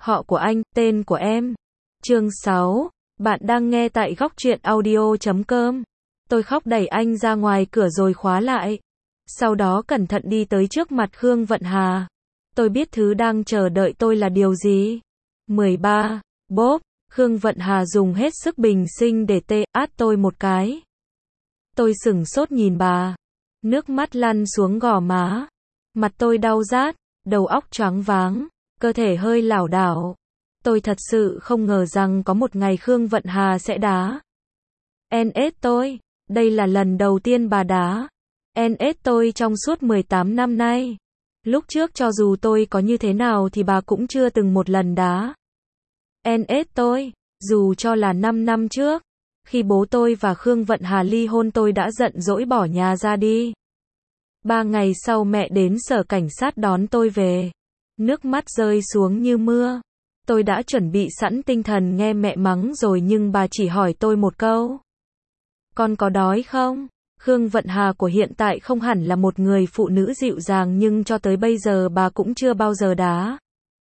Họ của anh, tên của em. Chương 6. Bạn đang nghe tại góc truyện audio.com. Tôi khóc đẩy anh ra ngoài cửa rồi khóa lại. Sau đó cẩn thận đi tới trước mặt Khương Vận Hà. Tôi biết thứ đang chờ đợi tôi là điều gì. 13. Bốp. Khương Vận Hà dùng hết sức bình sinh để át tôi một cái. Tôi sửng sốt nhìn bà. Nước mắt lăn xuống gò má. Mặt tôi đau rát, đầu óc choáng váng, cơ thể hơi lảo đảo. Tôi thật sự không ngờ rằng có một ngày Khương Vận Hà sẽ đá NS tôi. Đây là lần đầu tiên bà đá NS tôi trong suốt 18 năm nay. Lúc trước cho dù tôi có như thế nào thì bà cũng chưa từng một lần đá NS tôi. Dù cho là 5 năm trước, khi bố tôi và Khương Vận Hà ly hôn tôi đã giận dỗi bỏ nhà ra đi. 3 ngày sau mẹ đến sở cảnh sát đón tôi về. Nước mắt rơi xuống như mưa. Tôi đã chuẩn bị sẵn tinh thần nghe mẹ mắng rồi nhưng bà chỉ hỏi tôi một câu. Con có đói không? Khương Vận Hà của hiện tại không hẳn là một người phụ nữ dịu dàng nhưng cho tới bây giờ bà cũng chưa bao giờ đá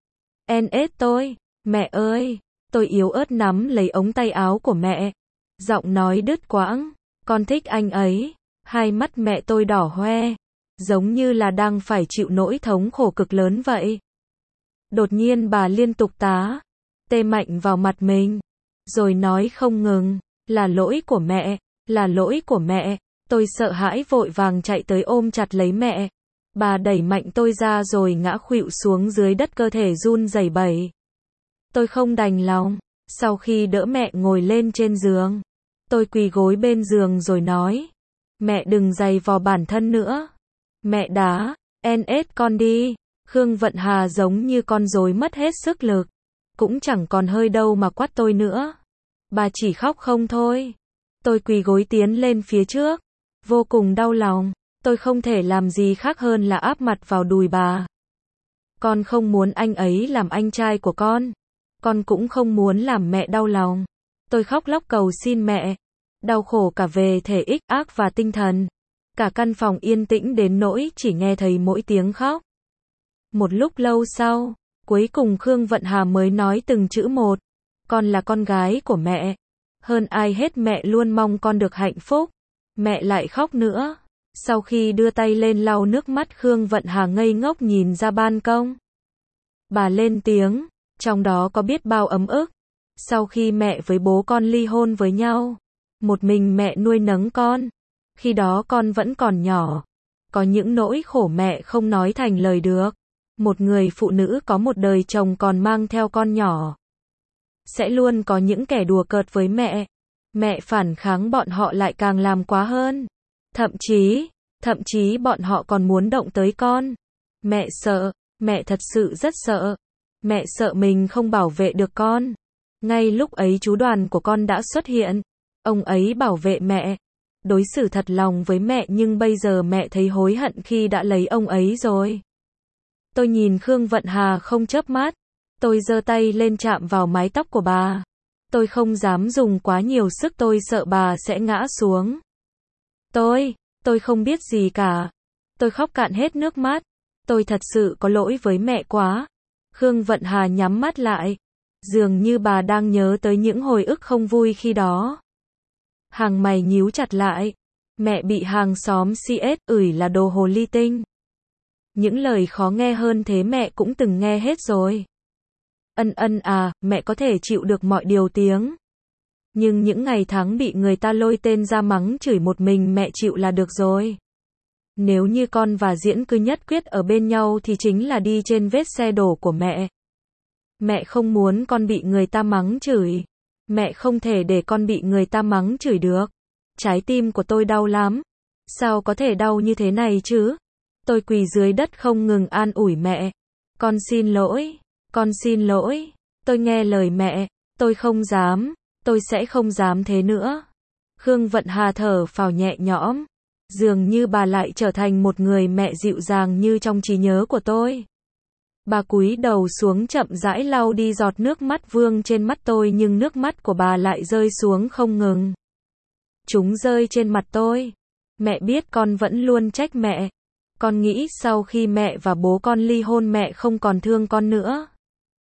NS tôi. Mẹ ơi! Tôi yếu ớt nắm lấy ống tay áo của mẹ. Giọng nói đứt quãng. Con thích anh ấy. Hai mắt mẹ tôi đỏ hoe. Giống như là đang phải chịu nỗi thống khổ cực lớn vậy. Đột nhiên bà liên tục tê mạnh vào mặt mình. Rồi nói không ngừng. Là lỗi của mẹ. Là lỗi của mẹ. Tôi sợ hãi vội vàng chạy tới ôm chặt lấy mẹ. Bà đẩy mạnh tôi ra rồi ngã khuỵu xuống dưới đất, cơ thể run rẩy bẩy. Tôi không đành lòng. Sau khi đỡ mẹ ngồi lên trên giường, tôi quỳ gối bên giường rồi nói. Mẹ đừng giày vò bản thân nữa. Mẹ đá NS con đi. Khương Vận Hà giống như con rối mất hết sức lực. Cũng chẳng còn hơi đâu mà quát tôi nữa. Bà chỉ khóc không thôi. Tôi quỳ gối tiến lên phía trước. Vô cùng đau lòng. Tôi không thể làm gì khác hơn là áp mặt vào đùi bà. Con không muốn anh ấy làm anh trai của con. Con cũng không muốn làm mẹ đau lòng. Tôi khóc lóc cầu xin mẹ. Đau khổ cả về thể ác và tinh thần. Cả căn phòng yên tĩnh đến nỗi chỉ nghe thấy mỗi tiếng khóc. Một lúc lâu sau, cuối cùng Khương Vận Hà mới nói từng chữ một. Con là con gái của mẹ. Hơn ai hết mẹ luôn mong con được hạnh phúc. Mẹ lại khóc nữa. Sau khi đưa tay lên lau nước mắt, Khương Vận Hà ngây ngốc nhìn ra ban công. Bà lên tiếng, trong đó có biết bao ấm ức. Sau khi mẹ với bố con ly hôn với nhau, một mình mẹ nuôi nấng con. Khi đó con vẫn còn nhỏ. Có những nỗi khổ mẹ không nói thành lời được. Một người phụ nữ có một đời chồng còn mang theo con nhỏ. Sẽ luôn có những kẻ đùa cợt với mẹ. Mẹ phản kháng bọn họ lại càng làm quá hơn. Thậm chí bọn họ còn muốn động tới con. Mẹ sợ, mẹ thật sự rất sợ. Mẹ sợ mình không bảo vệ được con. Ngay lúc ấy chú Đoàn của con đã xuất hiện. Ông ấy bảo vệ mẹ. Đối xử thật lòng với mẹ nhưng bây giờ mẹ thấy hối hận khi đã lấy ông ấy rồi. Tôi nhìn Khương Vận Hà không chớp mắt. Tôi giơ tay lên chạm vào mái tóc của bà. Tôi không dám dùng quá nhiều sức, tôi sợ bà sẽ ngã xuống. Tôi không biết gì cả. Tôi khóc cạn hết nước mắt. Tôi thật sự có lỗi với mẹ quá. Khương Vận Hà nhắm mắt lại. Dường như bà đang nhớ tới những hồi ức không vui khi đó. Hàng mày nhíu chặt lại. Mẹ bị hàng xóm ủi là đồ hồ ly tinh. Những lời khó nghe hơn thế mẹ cũng từng nghe hết rồi. Mẹ có thể chịu được mọi điều tiếng. Nhưng những ngày tháng bị người ta lôi tên ra mắng chửi một mình mẹ chịu là được rồi. Nếu như con và Diễn cứ nhất quyết ở bên nhau thì chính là đi trên vết xe đổ của mẹ. Mẹ không muốn con bị người ta mắng chửi. Mẹ không thể để con bị người ta mắng chửi được. Trái tim của tôi đau lắm. Sao có thể đau như thế này chứ? Tôi quỳ dưới đất không ngừng an ủi mẹ. Con xin lỗi. Con xin lỗi. Tôi nghe lời mẹ. Tôi không dám. Tôi sẽ không dám thế nữa. Khương Vận Hà thở phào nhẹ nhõm. Dường như bà lại trở thành một người mẹ dịu dàng như trong trí nhớ của tôi. Bà cúi đầu xuống chậm rãi lau đi giọt nước mắt vương trên mắt tôi nhưng nước mắt của bà lại rơi xuống không ngừng. Chúng rơi trên mặt tôi. Mẹ biết con vẫn luôn trách mẹ. Con nghĩ sau khi mẹ và bố con ly hôn mẹ không còn thương con nữa.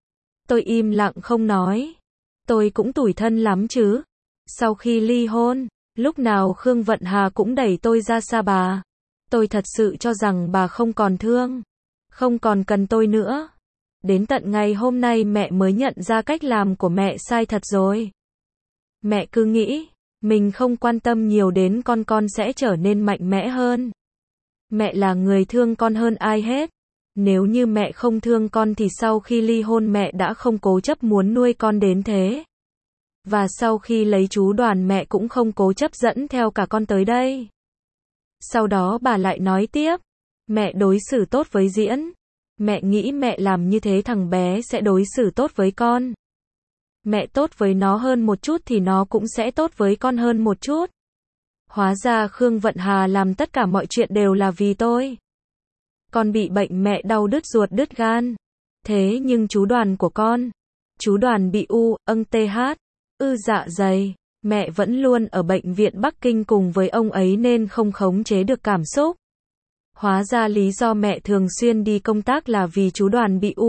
Tôi im lặng không nói. Tôi cũng tủi thân lắm chứ. Sau khi ly hôn, lúc nào Khương Vận Hà cũng đẩy tôi ra xa bà. Tôi thật sự cho rằng bà không còn thương, không còn cần tôi nữa. Đến tận ngày hôm nay mẹ mới nhận ra cách làm của mẹ sai thật rồi. Mẹ cứ nghĩ, mình không quan tâm nhiều đến con sẽ trở nên mạnh mẽ hơn. Mẹ là người thương con hơn ai hết. Nếu như mẹ không thương con thì sau khi ly hôn mẹ đã không cố chấp muốn nuôi con đến thế. Và sau khi lấy chú Đoàn mẹ cũng không cố chấp dẫn theo cả con tới đây. Sau đó bà lại nói tiếp, mẹ đối xử tốt với Diễn. Mẹ nghĩ mẹ làm như thế thằng bé sẽ đối xử tốt với con. Mẹ tốt với nó hơn một chút thì nó cũng sẽ tốt với con hơn một chút. Hóa ra Khương Vận Hà làm tất cả mọi chuyện đều là vì tôi. Con bị bệnh mẹ đau đứt ruột đứt gan. Thế nhưng chú Đoàn của con, chú Đoàn bị ư dạ dày. Mẹ vẫn luôn ở bệnh viện Bắc Kinh cùng với ông ấy nên không khống chế được cảm xúc. Hóa ra lý do mẹ thường xuyên đi công tác là vì chú Đoàn bị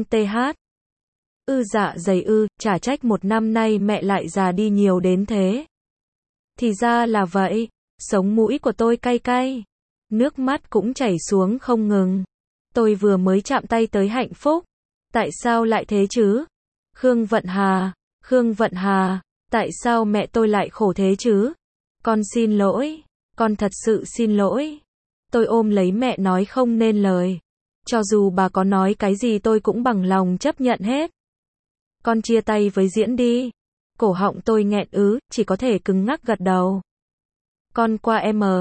ư dạ dày chả trách một năm nay mẹ lại già đi nhiều đến thế. Thì ra là vậy, sống mũi của tôi cay cay. Nước mắt cũng chảy xuống không ngừng. Tôi vừa mới chạm tay tới hạnh phúc. Tại sao lại thế chứ? Khương Vận Hà, tại sao mẹ tôi lại khổ thế chứ? Con xin lỗi, con thật sự xin lỗi. Tôi ôm lấy mẹ nói không nên lời. Cho dù bà có nói cái gì tôi cũng bằng lòng chấp nhận hết. Con chia tay với Diễn đi. Cổ họng tôi nghẹn chỉ có thể cứng ngắc gật đầu. Con qua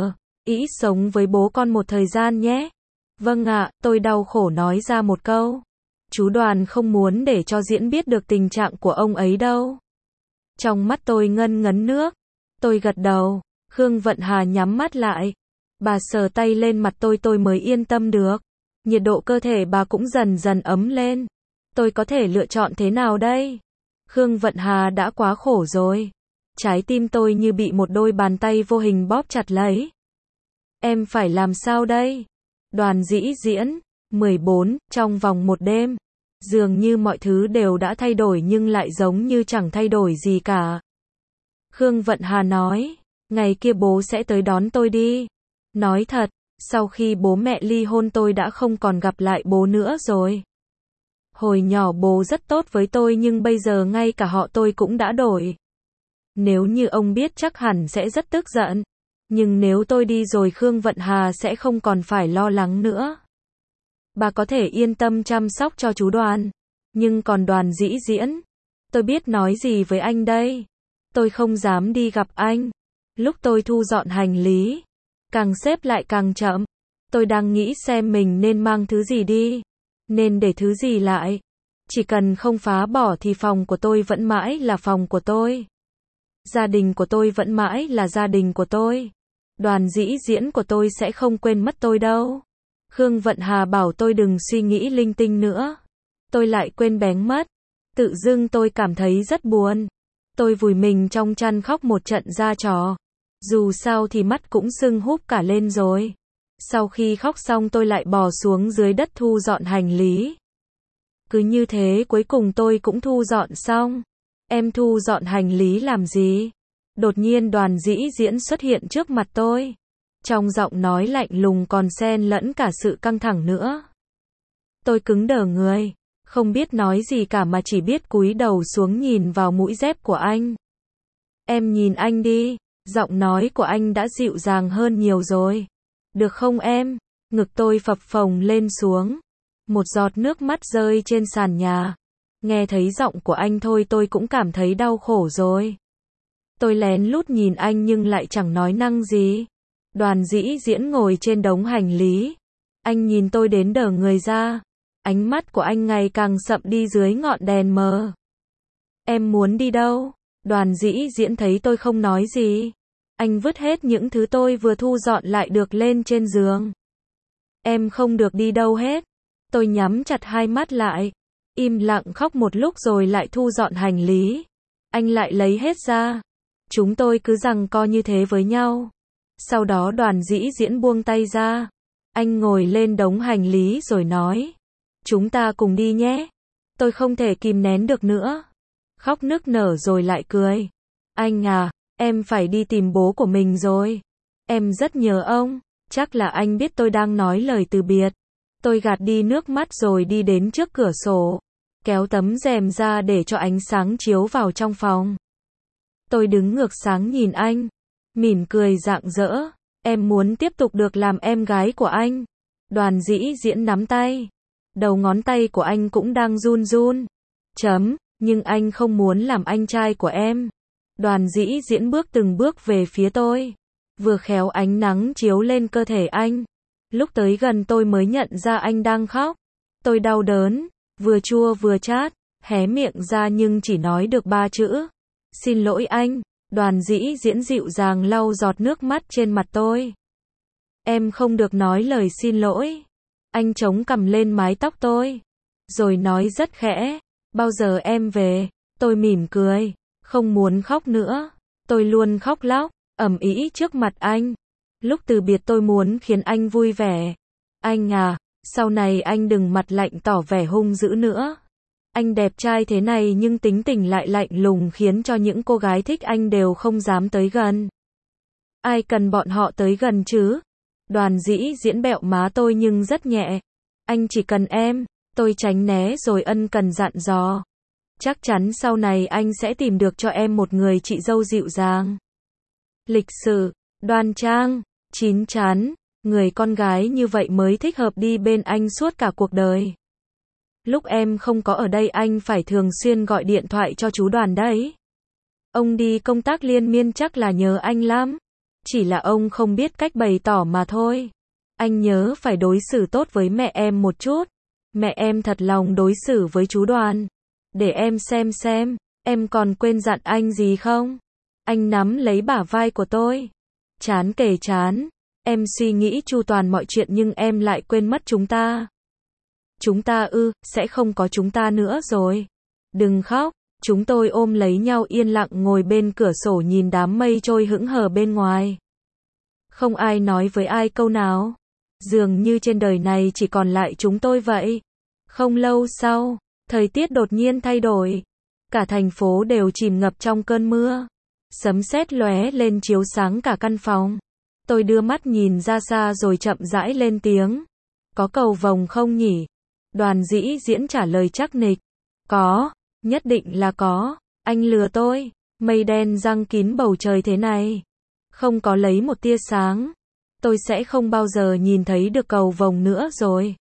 ý sống với bố con một thời gian nhé. Vâng ạ, tôi đau khổ nói ra một câu. Chú Đoàn không muốn để cho Diễn biết được tình trạng của ông ấy đâu. Trong mắt tôi ngân ngấn nước. Tôi gật đầu. Khương Vận Hà nhắm mắt lại. Bà sờ tay lên mặt tôi mới yên tâm được. Nhiệt độ cơ thể bà cũng dần dần ấm lên. Tôi có thể lựa chọn thế nào đây? Khương Vận Hà đã quá khổ rồi. Trái tim tôi như bị một đôi bàn tay vô hình bóp chặt lấy. Em phải làm sao đây? Đoàn Dĩ Diễn, 14, trong vòng một đêm. Dường như mọi thứ đều đã thay đổi nhưng lại giống như chẳng thay đổi gì cả. Khương Vận Hà nói, ngày kia bố sẽ tới đón tôi đi. Nói thật, sau khi bố mẹ ly hôn tôi đã không còn gặp lại bố nữa rồi. Hồi nhỏ bố rất tốt với tôi nhưng bây giờ ngay cả họ tôi cũng đã đổi. Nếu như ông biết chắc hẳn sẽ rất tức giận. Nhưng nếu tôi đi rồi Khương Vận Hà sẽ không còn phải lo lắng nữa. Bà có thể yên tâm chăm sóc cho chú Đoàn. Nhưng còn Đoàn Dĩ Diễn, tôi biết nói gì với anh đây? Tôi không dám đi gặp anh. Lúc tôi thu dọn hành lý, càng xếp lại càng chậm. Tôi đang nghĩ xem mình nên mang thứ gì đi, nên để thứ gì lại. Chỉ cần không phá bỏ thì phòng của tôi vẫn mãi là phòng của tôi. Gia đình của tôi vẫn mãi là gia đình của tôi. Đoàn Dĩ Diễn của tôi sẽ không quên mất tôi đâu. Khương Vận Hà bảo tôi đừng suy nghĩ linh tinh nữa. Tôi lại quên bén mất. Tự dưng tôi cảm thấy rất buồn. Tôi vùi mình trong chăn khóc một trận ra trò. Dù sao thì mắt cũng sưng húp cả lên rồi. Sau khi khóc xong tôi lại bò xuống dưới đất thu dọn hành lý. Cứ như thế cuối cùng tôi cũng thu dọn xong. Em thu dọn hành lý làm gì? Đột nhiên Đoàn Dĩ Diễn xuất hiện trước mặt tôi. Trong giọng nói lạnh lùng còn xen lẫn cả sự căng thẳng nữa. Tôi cứng đờ người. Không biết nói gì cả mà chỉ biết cúi đầu xuống nhìn vào mũi dép của anh. Em nhìn anh đi. Giọng nói của anh đã dịu dàng hơn nhiều rồi. Được không em? Ngực tôi phập phồng lên xuống. Một giọt nước mắt rơi trên sàn nhà. Nghe thấy giọng của anh thôi tôi cũng cảm thấy đau khổ rồi. Tôi lén lút nhìn anh nhưng lại chẳng nói năng gì. Đoàn Dĩ Diễn ngồi trên đống hành lý. Anh nhìn tôi đến đờ người ra. Ánh mắt của anh ngày càng sậm đi dưới ngọn đèn mờ. Em muốn đi đâu? Đoàn Dĩ Diễn thấy tôi không nói gì. Anh vứt hết những thứ tôi vừa thu dọn lại được lên trên giường. Em không được đi đâu hết. Tôi nhắm chặt hai mắt lại. Im lặng khóc một lúc rồi lại thu dọn hành lý. Anh lại lấy hết ra. Chúng tôi cứ giằng co như thế với nhau. Sau đó Đoàn Dĩ Diễn buông tay ra. Anh ngồi lên đống hành lý rồi nói. Chúng ta cùng đi nhé. Tôi không thể kìm nén được nữa. Khóc nức nở rồi lại cười. Anh à, em phải đi tìm bố của mình rồi. Em rất nhớ ông. Chắc là anh biết tôi đang nói lời từ biệt. Tôi gạt đi nước mắt rồi đi đến trước cửa sổ. Kéo tấm rèm ra để cho ánh sáng chiếu vào trong phòng. Tôi đứng ngược sáng nhìn anh. Mỉm cười rạng rỡ. Em muốn tiếp tục được làm em gái của anh. Đoàn Dĩ Diễn nắm tay. Đầu ngón tay của anh cũng đang run run. Nhưng anh không muốn làm anh trai của em. Đoàn Dĩ Diễn bước từng bước về phía tôi. Vừa khéo ánh nắng chiếu lên cơ thể anh. Lúc tới gần tôi mới nhận ra anh đang khóc. Tôi đau đớn, vừa chua vừa chát, hé miệng ra nhưng chỉ nói được 3 chữ. Xin lỗi anh. Đoàn Dĩ Diễn dịu dàng lau giọt nước mắt trên mặt tôi. Em không được nói lời xin lỗi. Anh chống cằm lên mái tóc tôi. Rồi nói rất khẽ. Bao giờ em về? Tôi mỉm cười. Không muốn khóc nữa. Tôi luôn khóc lóc, ầm ĩ trước mặt anh. Lúc từ biệt tôi muốn khiến anh vui vẻ. Anh à, sau này anh đừng mặt lạnh tỏ vẻ hung dữ nữa. Anh đẹp trai thế này nhưng tính tình lại lạnh lùng khiến cho những cô gái thích anh đều không dám tới gần. Ai cần bọn họ tới gần chứ? Đoàn Dĩ Diễn bẹo má tôi nhưng rất nhẹ. Anh chỉ cần em. Tôi tránh né rồi ân cần dặn dò. Chắc chắn sau này anh sẽ tìm được cho em một người chị dâu dịu dàng, lịch sự, đoan trang, chín chắn. Người con gái như vậy mới thích hợp đi bên anh suốt cả cuộc đời. Lúc em không có ở đây anh phải thường xuyên gọi điện thoại cho chú Đoàn đấy. Ông đi công tác liên miên chắc là nhớ anh lắm. Chỉ là ông không biết cách bày tỏ mà thôi. Anh nhớ phải đối xử tốt với mẹ em một chút. Mẹ em thật lòng đối xử với chú Đoàn. Để em xem, em còn quên dặn anh gì không? Anh nắm lấy bả vai của tôi. Trán kề trán. Em suy nghĩ chu toàn mọi chuyện nhưng em lại quên mất chúng ta. Chúng ta sẽ không có chúng ta nữa rồi. Đừng khóc. Chúng tôi ôm lấy nhau yên lặng ngồi bên cửa sổ nhìn đám mây trôi hững hờ bên ngoài. Không ai nói với ai câu nào. Dường như trên đời này chỉ còn lại chúng tôi vậy. Không lâu sau, thời tiết đột nhiên thay đổi. Cả thành phố đều chìm ngập trong cơn mưa. Sấm sét lóe lên chiếu sáng cả căn phòng. Tôi đưa mắt nhìn ra xa rồi chậm rãi lên tiếng. Có cầu vồng không nhỉ? Đoàn Dĩ Diễn trả lời chắc nịch. Có, nhất định là có. Anh lừa tôi. Mây đen giăng kín bầu trời thế này. Không có lấy một tia sáng. Tôi sẽ không bao giờ nhìn thấy được cầu vồng nữa rồi.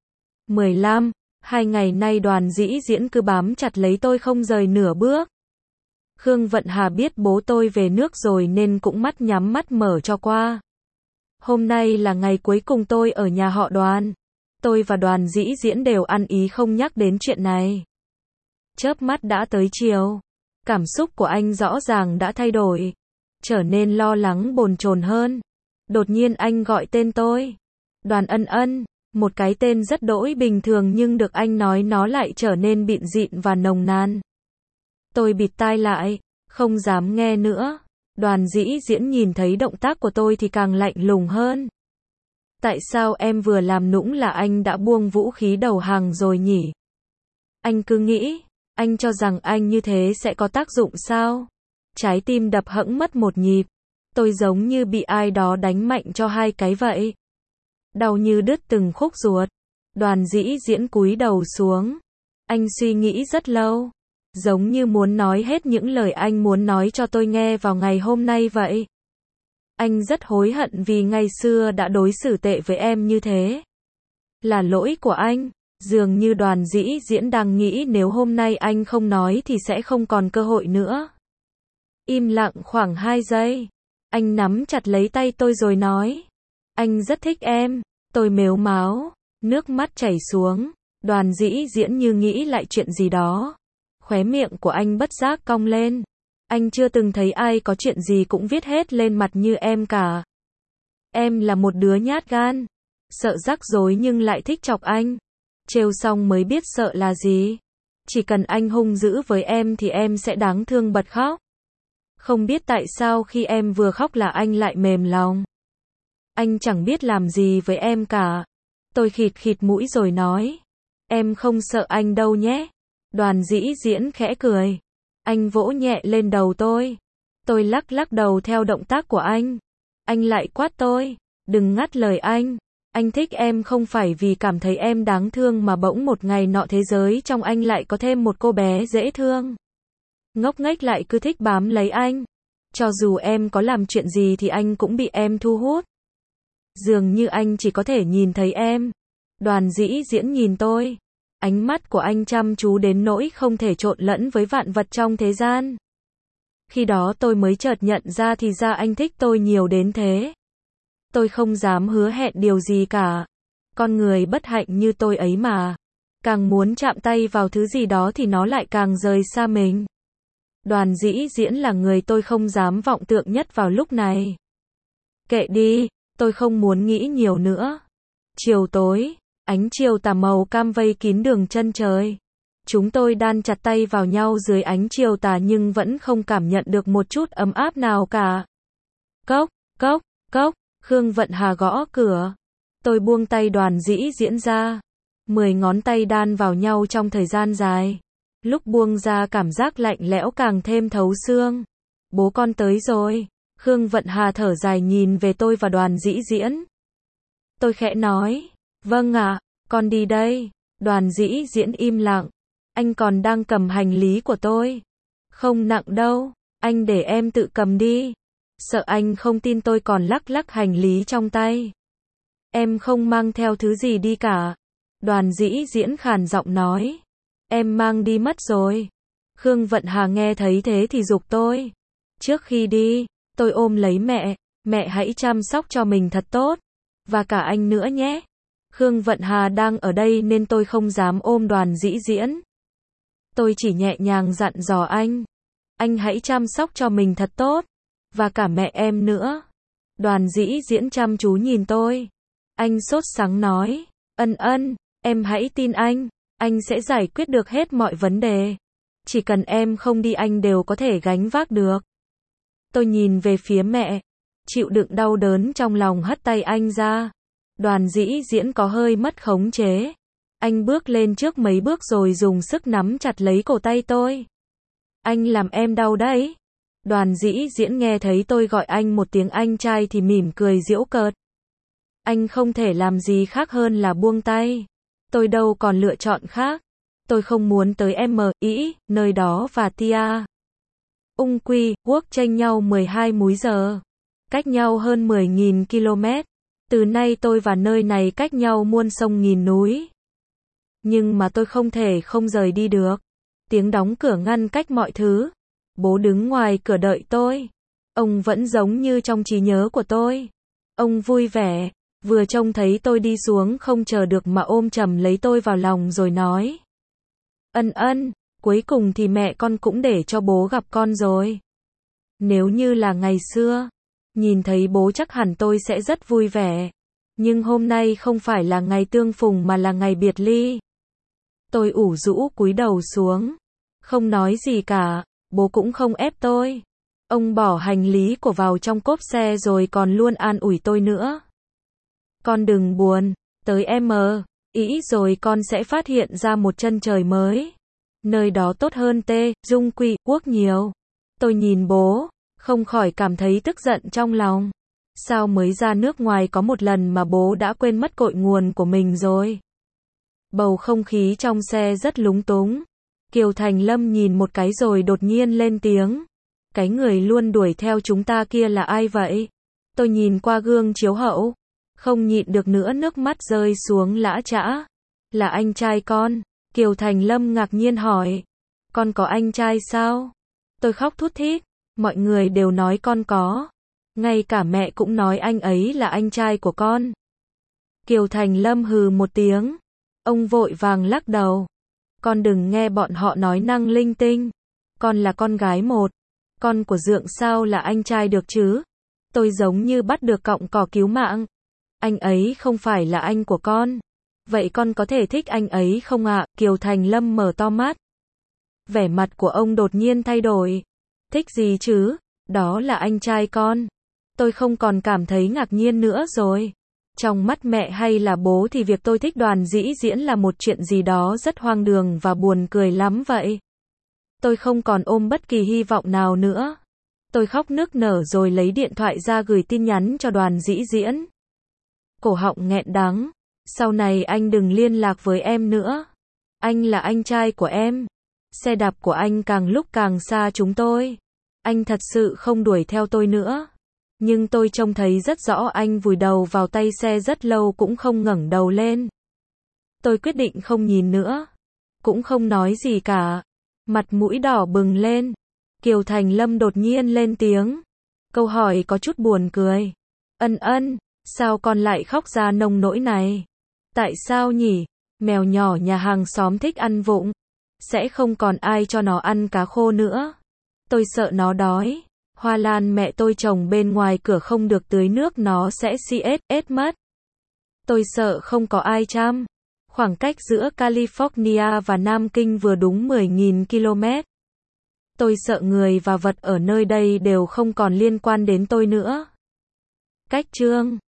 15. 2 ngày nay Đoàn Dĩ Diễn cứ bám chặt lấy tôi không rời nửa bước. Khương Vận Hà biết bố tôi về nước rồi nên cũng mắt nhắm mắt mở cho qua. Hôm nay là ngày cuối cùng tôi ở nhà họ Đoàn. Tôi và Đoàn Dĩ Diễn đều ăn ý không nhắc đến chuyện này. Chớp mắt đã tới chiều. Cảm xúc của anh rõ ràng đã thay đổi. Trở nên lo lắng bồn chồn hơn. Đột nhiên anh gọi tên tôi. Đoàn Ân Ân. Một cái tên rất đỗi bình thường nhưng được anh nói nó lại trở nên bịn dịn và nồng nàn. Tôi bịt tai lại, không dám nghe nữa. Đoàn Dĩ Diễn nhìn thấy động tác của tôi thì càng lạnh lùng hơn. Tại sao em vừa làm nũng là anh đã buông vũ khí đầu hàng rồi nhỉ? Anh cứ nghĩ, anh cho rằng anh như thế sẽ có tác dụng sao? Trái tim đập hẫng mất một nhịp. Tôi giống như bị ai đó đánh mạnh cho 2 cái vậy. Đau như đứt từng khúc ruột. Đoàn Dĩ Diễn cúi đầu xuống. Anh suy nghĩ rất lâu. Giống như muốn nói hết những lời anh muốn nói cho tôi nghe vào ngày hôm nay vậy. Anh rất hối hận vì ngày xưa đã đối xử tệ với em như thế. Là lỗi của anh. Dường như Đoàn Dĩ Diễn đang nghĩ nếu hôm nay anh không nói thì sẽ không còn cơ hội nữa. Im lặng khoảng 2 giây. Anh nắm chặt lấy tay tôi rồi nói. Anh rất thích em. Tôi mếu máo. Nước mắt chảy xuống. Đoàn Dĩ Diễn như nghĩ lại chuyện gì đó. Khóe miệng của anh bất giác cong lên. Anh chưa từng thấy ai có chuyện gì cũng viết hết lên mặt như em cả. Em là một đứa nhát gan. Sợ rắc rối nhưng lại thích chọc anh. Trêu xong mới biết sợ là gì. Chỉ cần anh hung dữ với em thì em sẽ đáng thương bật khóc. Không biết tại sao khi em vừa khóc là anh lại mềm lòng. Anh chẳng biết làm gì với em cả. Tôi khịt khịt mũi rồi nói. Em không sợ anh đâu nhé. Đoàn Dĩ Diễn khẽ cười. Anh vỗ nhẹ lên đầu tôi. Tôi lắc lắc đầu theo động tác của anh. Anh lại quát tôi. Đừng ngắt lời anh. Anh thích em không phải vì cảm thấy em đáng thương mà bỗng một ngày nọ thế giới trong anh lại có thêm một cô bé dễ thương. Ngốc nghếch lại cứ thích bám lấy anh. Cho dù em có làm chuyện gì thì anh cũng bị em thu hút. Dường như anh chỉ có thể nhìn thấy em. Đoàn Dĩ Diễn nhìn tôi. Ánh mắt của anh chăm chú đến nỗi không thể trộn lẫn với vạn vật trong thế gian. Khi đó tôi mới chợt nhận ra thì ra anh thích tôi nhiều đến thế. Tôi không dám hứa hẹn điều gì cả. Con người bất hạnh như tôi ấy mà. Càng muốn chạm tay vào thứ gì đó thì nó lại càng rời xa mình. Đoàn Dĩ Diễn là người tôi không dám vọng tượng nhất vào lúc này. Kệ đi, tôi không muốn nghĩ nhiều nữa. Chiều tối, ánh chiều tà màu cam vây kín đường chân trời. Chúng tôi đan chặt tay vào nhau dưới ánh chiều tà nhưng vẫn không cảm nhận được một chút ấm áp nào cả. Cốc, cốc, cốc, Khương Vận Hà gõ cửa. Tôi buông tay Đoàn Dĩ Diễn ra. 10 ngón tay đan vào nhau trong thời gian dài. Lúc buông ra cảm giác lạnh lẽo càng thêm thấu xương. Bố con tới rồi. Khương Vận Hà thở dài nhìn về tôi và Đoàn Dĩ Diễn. Tôi khẽ nói. Vâng ạ, con đi đây. Đoàn Dĩ Diễn im lặng. Anh còn đang cầm hành lý của tôi. Không nặng đâu, anh để em tự cầm đi. Sợ anh không tin tôi còn lắc lắc hành lý trong tay. Em không mang theo thứ gì đi cả. Đoàn Dĩ Diễn khàn giọng nói. Em mang đi mất rồi. Khương Vận Hà nghe thấy thế thì giục tôi. Trước khi đi, tôi ôm lấy mẹ. Mẹ hãy chăm sóc cho mình thật tốt. Và cả anh nữa nhé. Khương Vận Hà đang ở đây nên tôi không dám ôm Đoàn Dĩ Diễn. Tôi chỉ nhẹ nhàng dặn dò anh. Anh hãy chăm sóc cho mình thật tốt. Và cả mẹ em nữa. Đoàn Dĩ Diễn chăm chú nhìn tôi. Anh sốt sắng nói. Ân, em hãy tin anh sẽ giải quyết được hết mọi vấn đề. Chỉ cần em không đi anh đều có thể gánh vác được. Tôi nhìn về phía mẹ. Chịu đựng đau đớn trong lòng hất tay anh ra. Đoàn Dĩ Diễn có hơi mất khống chế. Anh bước lên trước mấy bước rồi dùng sức nắm chặt lấy cổ tay tôi. Anh làm em đau đấy. Đoàn Dĩ Diễn nghe thấy tôi gọi anh một tiếng anh trai thì mỉm cười giễu cợt. Anh không thể làm gì khác hơn là buông tay. Tôi đâu còn lựa chọn khác. Tôi không muốn tới M.I. nơi đó và Tia. Ung Quy, Quốc chênh nhau 12 múi giờ. Cách nhau hơn 10.000 km. Từ nay tôi và nơi này cách nhau muôn sông nghìn núi. Nhưng mà tôi không thể không rời đi được. Tiếng đóng cửa ngăn cách mọi thứ. Bố đứng ngoài cửa đợi tôi. Ông vẫn giống như trong trí nhớ của tôi. Ông vui vẻ, vừa trông thấy tôi đi xuống không chờ được mà ôm chầm lấy tôi vào lòng rồi nói. Ân, cuối cùng thì mẹ con cũng để cho bố gặp con rồi. Nếu như là ngày xưa, nhìn thấy bố chắc hẳn tôi sẽ rất vui vẻ. Nhưng hôm nay không phải là ngày tương phùng mà là ngày biệt ly. Tôi ủ rũ cúi đầu xuống. Không nói gì cả, bố cũng không ép tôi. Ông bỏ hành lý của vào trong cốp xe rồi còn luôn an ủi tôi nữa. Con đừng buồn, tới M.I. rồi con sẽ phát hiện ra một chân trời mới. Nơi đó tốt hơn Dung Quy, Quốc nhiều. Tôi nhìn bố, không khỏi cảm thấy tức giận trong lòng. Sao mới ra nước ngoài có một lần mà bố đã quên mất cội nguồn của mình rồi. Bầu không khí trong xe rất lúng túng. Kiều Thành Lâm nhìn một cái rồi đột nhiên lên tiếng. Cái người luôn đuổi theo chúng ta kia là ai vậy? Tôi nhìn qua gương chiếu hậu. Không nhịn được nữa nước mắt rơi xuống lã chã. Là anh trai con. Kiều Thành Lâm ngạc nhiên hỏi. Con có anh trai sao? Tôi khóc thút thít. Mọi người đều nói con có. Ngay cả mẹ cũng nói anh ấy là anh trai của con. Kiều Thành Lâm hừ một tiếng. Ông vội vàng lắc đầu. Con đừng nghe bọn họ nói năng linh tinh. Con là con gái một. Con của Dượng sao là anh trai được chứ? Tôi giống như bắt được cọng cỏ cứu mạng. Anh ấy không phải là anh của con. Vậy con có thể thích anh ấy không ạ? Kiều Thành Lâm mở to mắt. Vẻ mặt của ông đột nhiên thay đổi. Thích gì chứ? Đó là anh trai con. Tôi không còn cảm thấy ngạc nhiên nữa rồi. Trong mắt mẹ hay là bố thì việc tôi thích Đoàn Dĩ Diễn là một chuyện gì đó rất hoang đường và buồn cười lắm vậy. Tôi không còn ôm bất kỳ hy vọng nào nữa. Tôi khóc nức nở rồi lấy điện thoại ra gửi tin nhắn cho Đoàn Dĩ Diễn. Cổ họng nghẹn đắng. Sau này anh đừng liên lạc với em nữa. Anh là anh trai của em. Xe đạp của anh càng lúc càng xa chúng tôi. Anh thật sự không đuổi theo tôi nữa. Nhưng tôi trông thấy rất rõ anh vùi đầu vào tay xe rất lâu cũng không ngẩng đầu lên. Tôi quyết định không nhìn nữa. Cũng không nói gì cả. Mặt mũi đỏ bừng lên. Kiều Thành Lâm đột nhiên lên tiếng. Câu hỏi có chút buồn cười. Ân, sao con lại khóc ra nông nỗi này? Tại sao nhỉ? Mèo nhỏ nhà hàng xóm thích ăn vụng. Sẽ không còn ai cho nó ăn cá khô nữa. Tôi sợ nó đói. Hoa lan mẹ tôi trồng bên ngoài cửa không được tưới nước nó sẽ chết mất. Tôi sợ không có ai chăm. Khoảng cách giữa California và Nam Kinh vừa đúng 10.000 km. Tôi sợ người và vật ở nơi đây đều không còn liên quan đến tôi nữa. Cách chương